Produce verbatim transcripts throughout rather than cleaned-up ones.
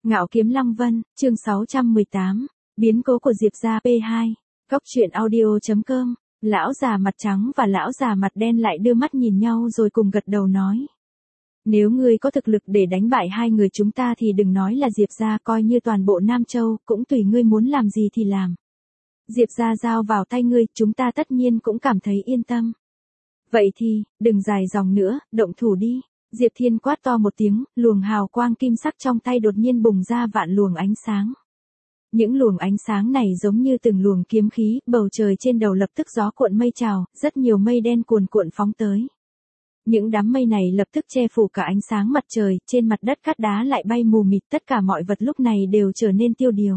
Ngạo Kiếm Lăng Vân, chương sáu trăm mười tám, biến cố của Diệp gia pê hai, Cốc truyện audio chấm com, lão già mặt trắng và lão già mặt đen lại đưa mắt nhìn nhau rồi cùng gật đầu nói. Nếu ngươi có thực lực để đánh bại hai người chúng ta thì đừng nói là Diệp gia, coi như toàn bộ Nam Châu, cũng tùy ngươi muốn làm gì thì làm. Diệp gia giao vào tay ngươi, chúng ta tất nhiên cũng cảm thấy yên tâm. Vậy thì, đừng dài dòng nữa, động thủ đi. Diệp Thiên quát to một tiếng, luồng hào quang kim sắc trong tay đột nhiên bùng ra vạn luồng ánh sáng. Những luồng ánh sáng này giống như từng luồng kiếm khí, bầu trời trên đầu lập tức gió cuộn mây trào, rất nhiều mây đen cuồn cuộn phóng tới. Những đám mây này lập tức che phủ cả ánh sáng mặt trời, trên mặt đất cát đá lại bay mù mịt, tất cả mọi vật lúc này đều trở nên tiêu điều.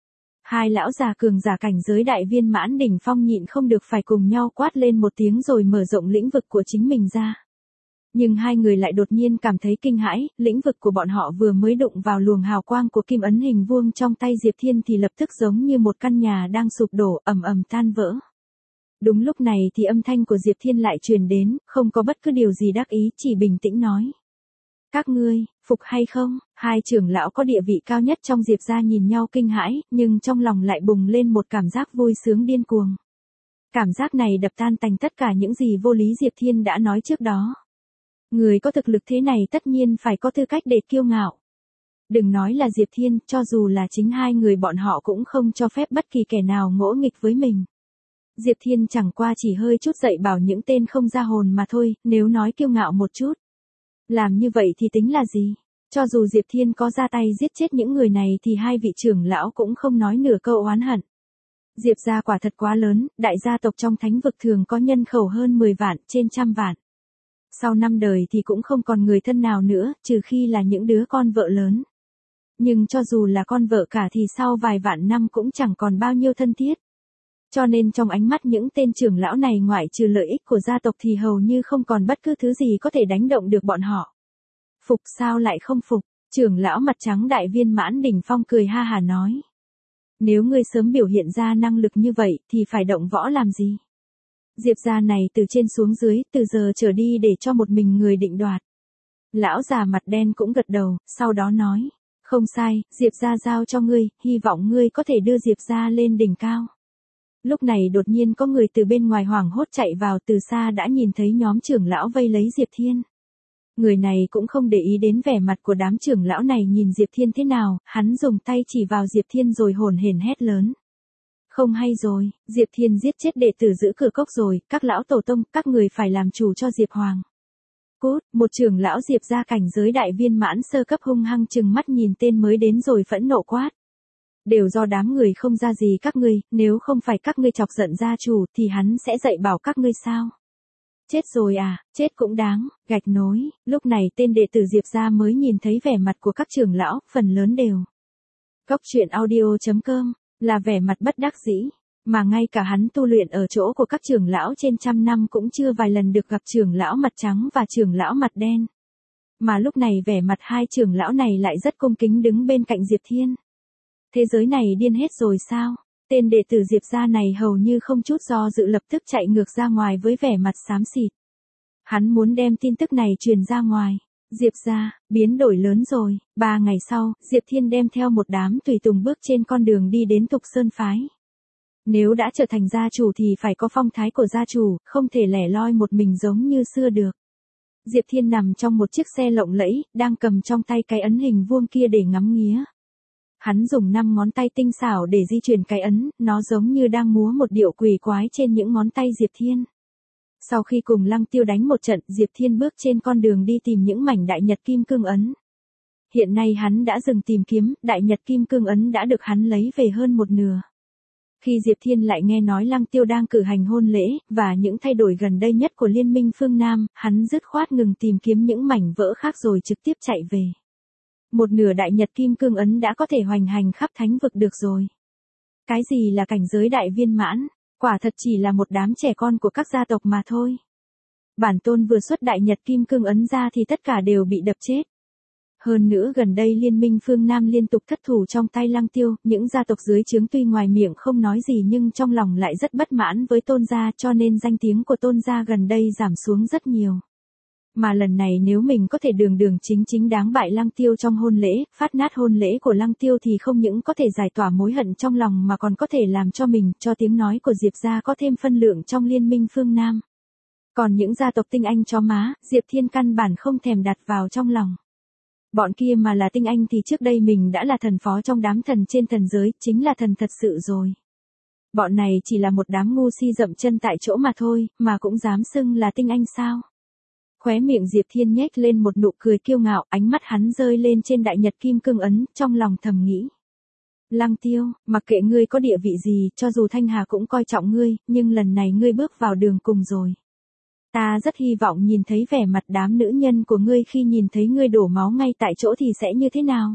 Hai lão già cường giả cảnh giới đại viên mãn đỉnh phong nhịn không được phải cùng nhau quát lên một tiếng rồi mở rộng lĩnh vực của chính mình ra. Nhưng hai người lại đột nhiên cảm thấy kinh hãi, lĩnh vực của bọn họ vừa mới đụng vào luồng hào quang của kim ấn hình vuông trong tay Diệp Thiên thì lập tức giống như một căn nhà đang sụp đổ, ầm ầm tan vỡ. Đúng lúc này thì âm thanh của Diệp Thiên lại truyền đến, không có bất cứ điều gì đắc ý, chỉ bình tĩnh nói. Các ngươi, phục hay không? Hai trưởng lão có địa vị cao nhất trong Diệp gia nhìn nhau kinh hãi, nhưng trong lòng lại bùng lên một cảm giác vui sướng điên cuồng. Cảm giác này đập tan tành tất cả những gì vô lý Diệp Thiên đã nói trước đó. Người có thực lực thế này tất nhiên phải có tư cách để kiêu ngạo. Đừng nói là Diệp Thiên, cho dù là chính hai người bọn họ cũng không cho phép bất kỳ kẻ nào ngỗ nghịch với mình. Diệp Thiên chẳng qua chỉ hơi chút dạy bảo những tên không ra hồn mà thôi, nếu nói kiêu ngạo một chút. Làm như vậy thì tính là gì? Cho dù Diệp Thiên có ra tay giết chết những người này thì hai vị trưởng lão cũng không nói nửa câu oán hận. Diệp gia quả thật quá lớn, đại gia tộc trong thánh vực thường có nhân khẩu hơn mười vạn, trên trăm vạn. Sau năm đời thì cũng không còn người thân nào nữa, trừ khi là những đứa con vợ lớn. Nhưng cho dù là con vợ cả thì sau vài vạn năm cũng chẳng còn bao nhiêu thân thiết. Cho nên trong ánh mắt những tên trưởng lão này ngoại trừ lợi ích của gia tộc thì hầu như không còn bất cứ thứ gì có thể đánh động được bọn họ. Phục sao lại không phục? Trưởng lão mặt trắng đại viên mãn đỉnh phong cười ha hà nói. Nếu ngươi sớm biểu hiện ra năng lực như vậy thì phải động võ làm gì? Diệp gia này từ trên xuống dưới, từ giờ trở đi để cho một mình người định đoạt. Lão già mặt đen cũng gật đầu, sau đó nói. Không sai, Diệp gia giao cho ngươi, hy vọng ngươi có thể đưa Diệp gia lên đỉnh cao. Lúc này đột nhiên có người từ bên ngoài hoảng hốt chạy vào, từ xa đã nhìn thấy nhóm trưởng lão vây lấy Diệp Thiên. Người này cũng không để ý đến vẻ mặt của đám trưởng lão này nhìn Diệp Thiên thế nào, hắn dùng tay chỉ vào Diệp Thiên rồi hồn hển hét lớn. Không hay rồi, Diệp Thiên giết chết đệ tử giữ cửa cốc rồi, các lão tổ tông, các người phải làm chủ cho Diệp Hoàng. Cút, một trưởng lão Diệp gia cảnh giới đại viên mãn sơ cấp hung hăng chừng mắt nhìn tên mới đến rồi phẫn nộ quát. Đều do đám người không ra gì các ngươi, nếu không phải các ngươi chọc giận gia chủ thì hắn sẽ dạy bảo các ngươi sao? Chết rồi à, chết cũng đáng, gạch nối, lúc này tên đệ tử Diệp gia mới nhìn thấy vẻ mặt của các trưởng lão, phần lớn đều. Cốc truyện audio chấm com, là vẻ mặt bất đắc dĩ, mà ngay cả hắn tu luyện ở chỗ của các trưởng lão trên trăm năm cũng chưa vài lần được gặp trưởng lão mặt trắng và trưởng lão mặt đen. Mà lúc này vẻ mặt hai trưởng lão này lại rất cung kính đứng bên cạnh Diệp Thiên. Thế giới này điên hết rồi sao? Tên đệ tử Diệp gia này hầu như không chút do dự lập tức chạy ngược ra ngoài với vẻ mặt xám xịt. Hắn muốn đem tin tức này truyền ra ngoài. Diệp gia, biến đổi lớn rồi. Ba ngày sau, Diệp Thiên đem theo một đám tùy tùng bước trên con đường đi đến Tục Sơn Phái. Nếu đã trở thành gia chủ thì phải có phong thái của gia chủ, không thể lẻ loi một mình giống như xưa được. Diệp Thiên nằm trong một chiếc xe lộng lẫy, đang cầm trong tay cái ấn hình vuông kia để ngắm nghía. Hắn dùng năm ngón tay tinh xảo để di chuyển cái ấn, nó giống như đang múa một điệu quỷ quái trên những ngón tay Diệp Thiên. Sau khi cùng Lăng Tiêu đánh một trận, Diệp Thiên bước trên con đường đi tìm những mảnh đại nhật kim cương ấn. Hiện nay hắn đã dừng tìm kiếm, đại nhật kim cương ấn đã được hắn lấy về hơn một nửa. Khi Diệp Thiên lại nghe nói Lăng Tiêu đang cử hành hôn lễ, và những thay đổi gần đây nhất của Liên minh phương Nam, hắn dứt khoát ngừng tìm kiếm những mảnh vỡ khác rồi trực tiếp chạy về. Một nửa đại nhật kim cương ấn đã có thể hoành hành khắp thánh vực được rồi. Cái gì là cảnh giới đại viên mãn, quả thật chỉ là một đám trẻ con của các gia tộc mà thôi. Bản tôn vừa xuất đại nhật kim cương ấn ra thì tất cả đều bị đập chết. Hơn nữa gần đây Liên minh phương Nam liên tục thất thủ trong tay Lăng Tiêu, những gia tộc dưới trướng tuy ngoài miệng không nói gì nhưng trong lòng lại rất bất mãn với tôn gia, cho nên danh tiếng của tôn gia gần đây giảm xuống rất nhiều. Mà lần này nếu mình có thể đường đường chính chính đáng bại Lăng Tiêu trong hôn lễ, phát nát hôn lễ của Lăng Tiêu thì không những có thể giải tỏa mối hận trong lòng mà còn có thể làm cho mình, cho tiếng nói của Diệp gia có thêm phân lượng trong liên minh phương Nam. Còn những gia tộc tinh anh chó má, Diệp Thiên căn bản không thèm đặt vào trong lòng. Bọn kia mà là tinh anh thì trước đây mình đã là thần phó trong đám thần trên thần giới, chính là thần thật sự rồi. Bọn này chỉ là một đám ngu si dậm chân tại chỗ mà thôi, mà cũng dám xưng là tinh anh sao? Khóe miệng Diệp Thiên nhếch lên một nụ cười kiêu ngạo, ánh mắt hắn rơi lên trên đại nhật kim cương ấn, trong lòng thầm nghĩ. Lăng Tiêu, mặc kệ ngươi có địa vị gì, cho dù Thanh Hà cũng coi trọng ngươi, nhưng lần này ngươi bước vào đường cùng rồi. Ta rất hy vọng nhìn thấy vẻ mặt đám nữ nhân của ngươi khi nhìn thấy ngươi đổ máu ngay tại chỗ thì sẽ như thế nào?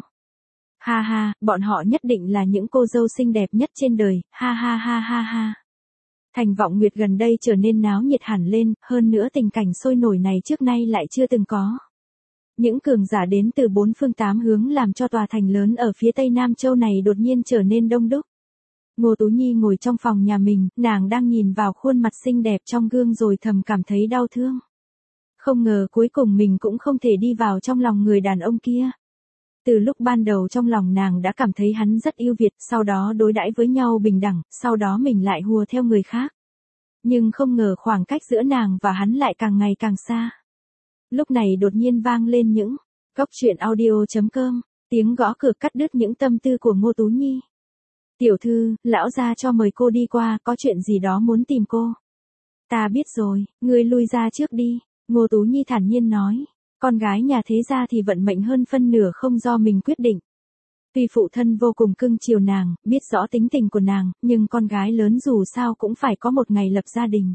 Ha ha, bọn họ nhất định là những cô dâu xinh đẹp nhất trên đời, ha ha ha ha ha. Thành Vọng Nguyệt gần đây trở nên náo nhiệt hẳn lên, hơn nữa tình cảnh sôi nổi này trước nay lại chưa từng có. Những cường giả đến từ bốn phương tám hướng làm cho tòa thành lớn ở phía tây Nam Châu này đột nhiên trở nên đông đúc. Ngô Tú Nhi ngồi trong phòng nhà mình, nàng đang nhìn vào khuôn mặt xinh đẹp trong gương rồi thầm cảm thấy đau thương. Không ngờ cuối cùng mình cũng không thể đi vào trong lòng người đàn ông kia. Từ lúc ban đầu trong lòng nàng đã cảm thấy hắn rất yêu Việt, sau đó đối đãi với nhau bình đẳng, sau đó mình lại hùa theo người khác. Nhưng không ngờ khoảng cách giữa nàng và hắn lại càng ngày càng xa. Lúc này đột nhiên vang lên những góc truyện audio chấm com, tiếng gõ cửa cắt đứt những tâm tư của Ngô Tú Nhi. Tiểu thư, lão gia cho mời cô đi qua, có chuyện gì đó muốn tìm cô. Ta biết rồi, ngươi lui ra trước đi, Ngô Tú Nhi thản nhiên nói. Con gái nhà thế gia thì vận mệnh hơn phân nửa không do mình quyết định. Tuy phụ thân vô cùng cưng chiều nàng, biết rõ tính tình của nàng, nhưng con gái lớn dù sao cũng phải có một ngày lập gia đình.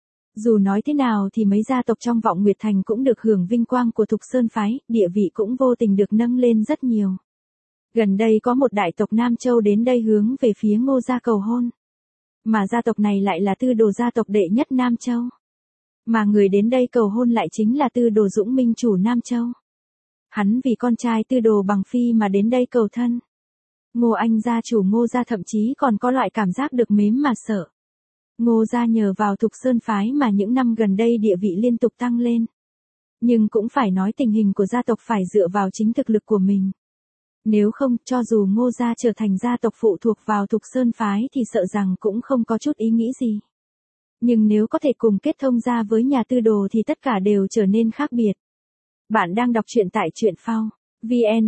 Dù nói thế nào thì mấy gia tộc trong Vọng Nguyệt Thành cũng được hưởng vinh quang của Thục Sơn phái, địa vị cũng vô tình được nâng lên rất nhiều. Gần đây có một đại tộc Nam Châu đến đây hướng về phía Ngô gia cầu hôn. Mà gia tộc này lại là Tư Đồ gia tộc đệ nhất Nam Châu. Mà người đến đây cầu hôn lại chính là Tư Đồ Dũng minh chủ Nam Châu. Hắn vì con trai Tư Đồ Bằng Phi mà đến đây cầu thân. Ngô Anh gia chủ Ngô gia thậm chí còn có loại cảm giác được mếm mà sợ. Ngô gia nhờ vào Thục Sơn phái mà những năm gần đây địa vị liên tục tăng lên. Nhưng cũng phải nói tình hình của gia tộc phải dựa vào chính thực lực của mình. Nếu không, cho dù Ngô gia trở thành gia tộc phụ thuộc vào Thục Sơn phái thì sợ rằng cũng không có chút ý nghĩ gì. Nhưng nếu có thể cùng kết thông ra với nhà Tư Đồ thì tất cả đều trở nên khác biệt. Bạn đang đọc truyện tại truyện phao. vn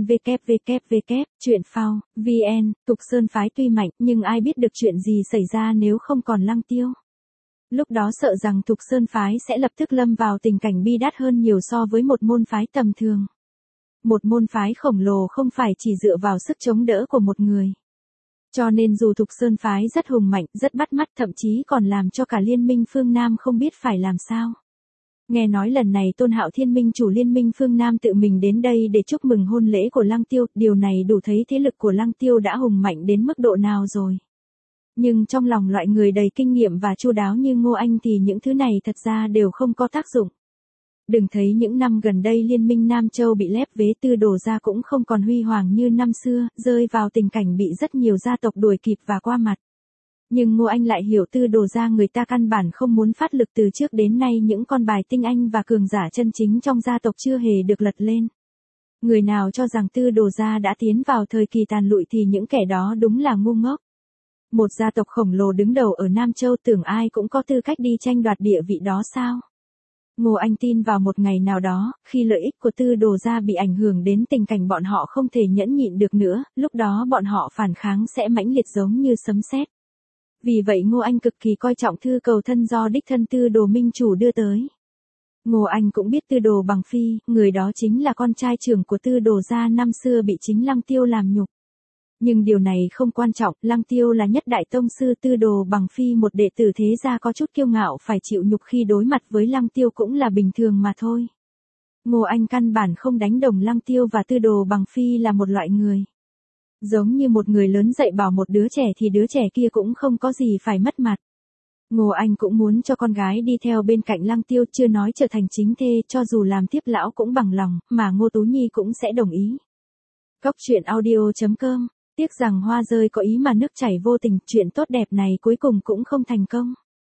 www truyện phao vn. Thục Sơn phái tuy mạnh nhưng ai biết được chuyện gì xảy ra nếu không còn Lăng Tiêu. Lúc đó sợ rằng Thục Sơn phái sẽ lập tức lâm vào tình cảnh bi đát hơn nhiều so với một môn phái tầm thường. Một môn phái khổng lồ không phải chỉ dựa vào sức chống đỡ của một người. Cho nên dù Thục Sơn phái rất hùng mạnh, rất bắt mắt, thậm chí còn làm cho cả liên minh phương Nam không biết phải làm sao. Nghe nói lần này Tôn Hạo Thiên minh chủ liên minh phương Nam tự mình đến đây để chúc mừng hôn lễ của Lăng Tiêu, điều này đủ thấy thế lực của Lăng Tiêu đã hùng mạnh đến mức độ nào rồi. Nhưng trong lòng loại người đầy kinh nghiệm và chu đáo như Ngô Anh thì những thứ này thật ra đều không có tác dụng. Đừng thấy những năm gần đây liên minh Nam Châu bị lép vế, Tư Đồ gia cũng không còn huy hoàng như năm xưa, rơi vào tình cảnh bị rất nhiều gia tộc đuổi kịp và qua mặt. Nhưng Ngô Anh lại hiểu Tư Đồ gia người ta căn bản không muốn phát lực, từ trước đến nay những con bài tinh anh và cường giả chân chính trong gia tộc chưa hề được lật lên. Người nào cho rằng Tư Đồ gia đã tiến vào thời kỳ tàn lụi thì những kẻ đó đúng là ngu ngốc. Một gia tộc khổng lồ đứng đầu ở Nam Châu tưởng ai cũng có tư cách đi tranh đoạt địa vị đó sao? Ngô Anh tin vào một ngày nào đó, khi lợi ích của Tư Đồ gia bị ảnh hưởng đến tình cảnh bọn họ không thể nhẫn nhịn được nữa, lúc đó bọn họ phản kháng sẽ mãnh liệt giống như sấm sét. Vì vậy Ngô Anh cực kỳ coi trọng thư cầu thân do đích thân Tư Đồ minh chủ đưa tới. Ngô Anh cũng biết Tư Đồ Bằng Phi, người đó chính là con trai trưởng của Tư Đồ gia năm xưa bị chính Lăng Tiêu làm nhục. Nhưng điều này không quan trọng, Lăng Tiêu là nhất đại tông sư, Tư Đồ Bằng Phi một đệ tử thế gia có chút kiêu ngạo phải chịu nhục khi đối mặt với Lăng Tiêu cũng là bình thường mà thôi. Ngô Anh căn bản không đánh đồng Lăng Tiêu và Tư Đồ Bằng Phi là một loại người. Giống như một người lớn dạy bảo một đứa trẻ thì đứa trẻ kia cũng không có gì phải mất mặt. Ngô Anh cũng muốn cho con gái đi theo bên cạnh Lăng Tiêu, chưa nói trở thành chính thê, cho dù làm tiếp lão cũng bằng lòng, mà Ngô Tú Nhi cũng sẽ đồng ý. Góc truyện audio chấm com. Tiếc rằng hoa rơi có ý mà nước chảy vô tình, chuyện tốt đẹp này cuối cùng cũng không thành công.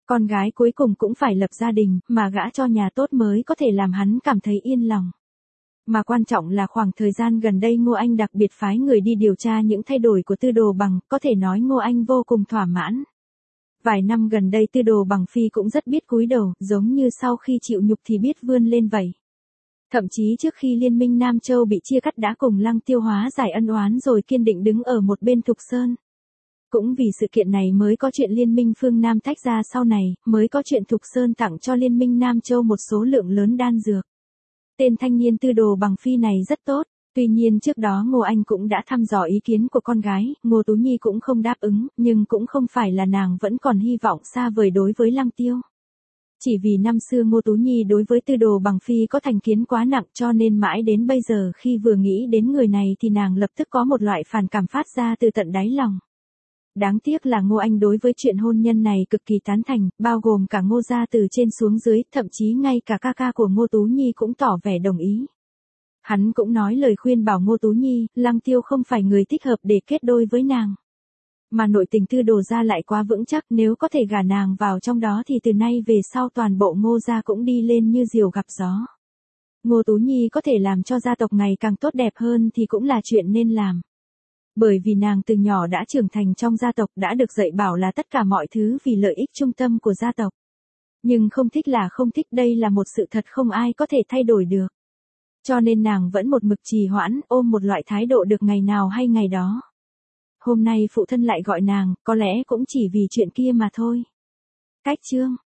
Con gái cuối cùng cũng phải lập gia đình, mà gả cho nhà tốt mới có thể làm hắn cảm thấy yên lòng. Mà quan trọng là khoảng thời gian gần đây Ngô Anh đặc biệt phái người đi điều tra những thay đổi của Tư Đồ Bằng, có thể nói Ngô Anh vô cùng thỏa mãn. Vài năm gần đây Tư Đồ Bằng Phi cũng rất biết cúi đầu, giống như sau khi chịu nhục thì biết vươn lên vậy. Thậm chí trước khi Liên minh Nam Châu bị chia cắt đã cùng Lăng Tiêu hóa giải ân oán rồi kiên định đứng ở một bên Thục Sơn. Cũng vì sự kiện này mới có chuyện Liên minh phương Nam tách ra sau này, mới có chuyện Thục Sơn tặng cho Liên minh Nam Châu một số lượng lớn đan dược. Tên thanh niên Tư Đồ Bằng Phi này rất tốt, tuy nhiên trước đó Ngô Anh cũng đã thăm dò ý kiến của con gái, Ngô Tú Nhi cũng không đáp ứng, nhưng cũng không phải là nàng vẫn còn hy vọng xa vời đối với Lăng Tiêu. Chỉ vì năm xưa Ngô Tú Nhi đối với Tư Đồ Bằng Phi có thành kiến quá nặng cho nên mãi đến bây giờ khi vừa nghĩ đến người này thì nàng lập tức có một loại phản cảm phát ra từ tận đáy lòng. Đáng tiếc là Ngô Anh đối với chuyện hôn nhân này cực kỳ tán thành, bao gồm cả Ngô gia từ trên xuống dưới, thậm chí ngay cả ca ca của Ngô Tú Nhi cũng tỏ vẻ đồng ý. Hắn cũng nói lời khuyên bảo Ngô Tú Nhi, Lăng Tiêu không phải người thích hợp để kết đôi với nàng. Mà nội tình Tư Đồ gia lại quá vững chắc, nếu có thể gả nàng vào trong đó thì từ nay về sau toàn bộ Ngô gia cũng đi lên như diều gặp gió. Ngô Tú Nhi có thể làm cho gia tộc ngày càng tốt đẹp hơn thì cũng là chuyện nên làm. Bởi vì nàng từ nhỏ đã trưởng thành trong gia tộc, đã được dạy bảo là tất cả mọi thứ vì lợi ích trung tâm của gia tộc. Nhưng không thích là không thích, đây là một sự thật không ai có thể thay đổi được. Cho nên nàng vẫn một mực trì hoãn, ôm một loại thái độ được ngày nào hay ngày đó. Hôm nay phụ thân lại gọi nàng, có lẽ cũng chỉ vì chuyện kia mà thôi. Cách chương